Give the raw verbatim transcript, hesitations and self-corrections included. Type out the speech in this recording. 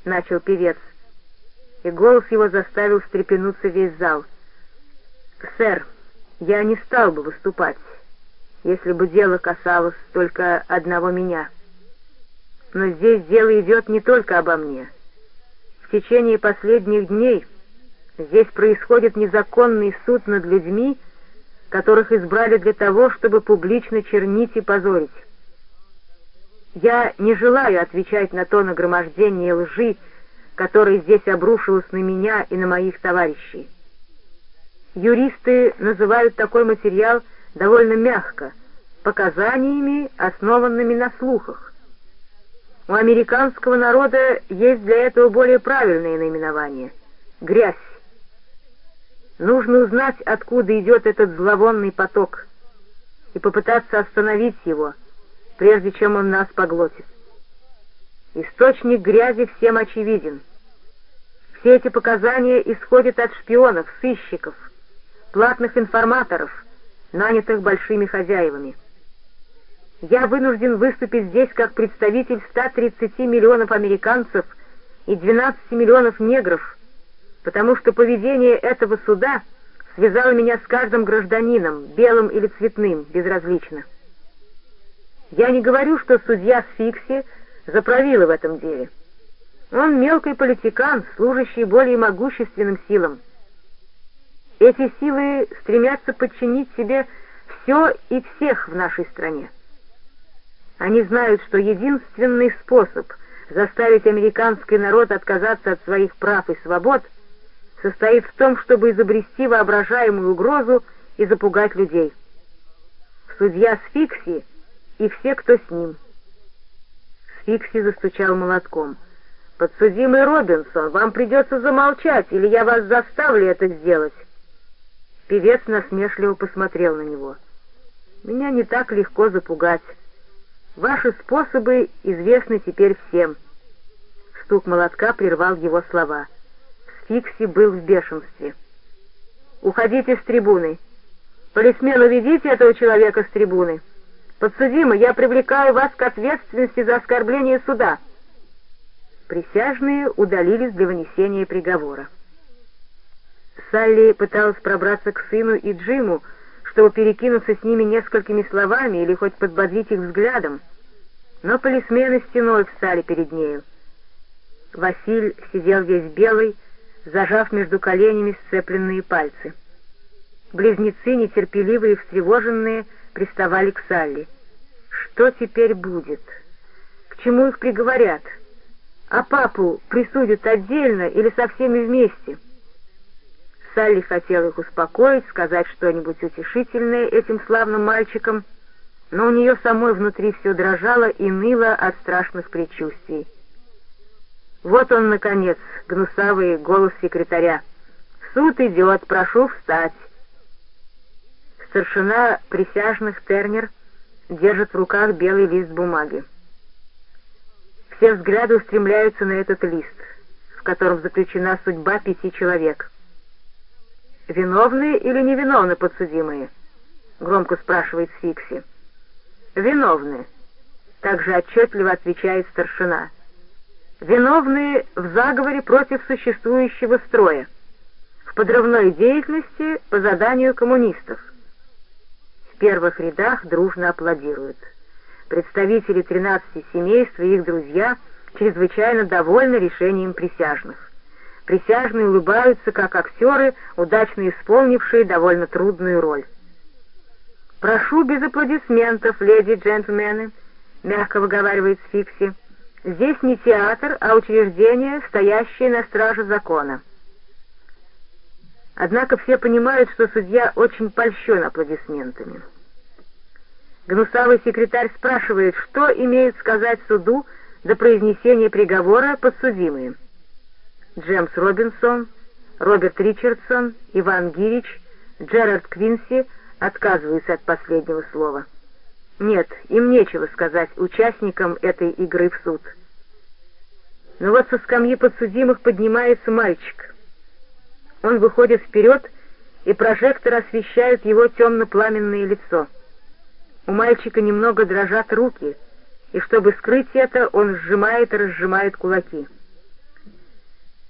— начал певец, и голос его заставил встрепенуться весь зал. «Сэр, я не стал бы выступать, если бы дело касалось только одного меня. Но здесь дело идет не только обо мне. В течение последних дней здесь происходит незаконный суд над людьми, которых избрали для того, чтобы публично чернить и позорить. Я не желаю отвечать на то нагромождение лжи, которое здесь обрушилось на меня и на моих товарищей. Юристы называют такой материал довольно мягко — показаниями, основанными на слухах. У американского народа есть для этого более правильное наименование — грязь. Нужно узнать, откуда идет этот зловонный поток, и попытаться остановить его, прежде чем он нас поглотит. Источник грязи всем очевиден. Все эти показания исходят от шпионов, сыщиков, платных информаторов, нанятых большими хозяевами. Я вынужден выступить здесь как представитель ста тридцати миллионов американцев и двенадцати миллионов негров, потому что поведение этого суда связало меня с каждым гражданином, белым или цветным, безразлично. Я не говорю, что судья Сфикси заправила в этом деле. Он мелкий политикан, служащий более могущественным силам. Эти силы стремятся подчинить себе все и всех в нашей стране. Они знают, что единственный способ заставить американский народ отказаться от своих прав и свобод состоит в том, чтобы изобрести воображаемую угрозу и запугать людей. Судья Сфикси и все, кто с ним. Сфикси застучал молотком. «Подсудимый Робинсон, вам придется замолчать, или я вас заставлю это сделать». Певец насмешливо посмотрел на него. «Меня не так легко запугать. Ваши способы известны теперь всем». Стук молотка прервал его слова. Сфикси был в бешенстве. «Уходите с трибуны! Полисмен, уведите этого человека с трибуны! Подсудимый, я привлекаю вас к ответственности за оскорбление суда!» Присяжные удалились для вынесения приговора. Салли пыталась пробраться к сыну и Джиму, чтобы перекинуться с ними несколькими словами или хоть подбодрить их взглядом, но полисмены стеной встали перед нею. Василь сидел весь белый, зажав между коленями сцепленные пальцы. Близнецы, нетерпеливые и встревоженные, приставали к Салли. Что теперь будет? К чему их приговорят? А папу присудят отдельно или со всеми вместе? Салли хотела их успокоить, сказать что-нибудь утешительное этим славным мальчикам, но у нее самой внутри все дрожало и ныло от страшных предчувствий. Вот он, наконец, гнусавый голос секретаря. «Суд идет, прошу встать». Старшина присяжных Тернер держит в руках белый лист бумаги. Все взгляды устремляются на этот лист, в котором заключена судьба пяти человек. «Виновны или невиновны подсудимые?» — громко спрашивает Сфикси. «Виновны», — также отчетливо отвечает старшина. «Виновны в заговоре против существующего строя, в подрывной деятельности по заданию коммунистов». В первых рядах дружно аплодируют. Представители тринадцати семейств и их друзья чрезвычайно довольны решением присяжных. Присяжные улыбаются, как актеры, удачно исполнившие довольно трудную роль. «Прошу без аплодисментов, леди и джентльмены», — мягко выговаривает Сфикси. «Здесь не театр, а учреждение, стоящее на страже закона». Однако все понимают, что судья очень польщен аплодисментами. Гнусавый секретарь спрашивает, что имеют сказать суду до произнесения приговора подсудимые. Джемс Робинсон, Роберт Ричардсон, Иван Гирич, Джерард Квинси отказываются от последнего слова. Нет, им нечего сказать участникам этой игры в суд. Но вот со скамьи подсудимых поднимается мальчик. Он выходит вперед, и прожектор освещает его темно-пламенное лицо. У мальчика немного дрожат руки, и чтобы скрыть это, он сжимает и разжимает кулаки.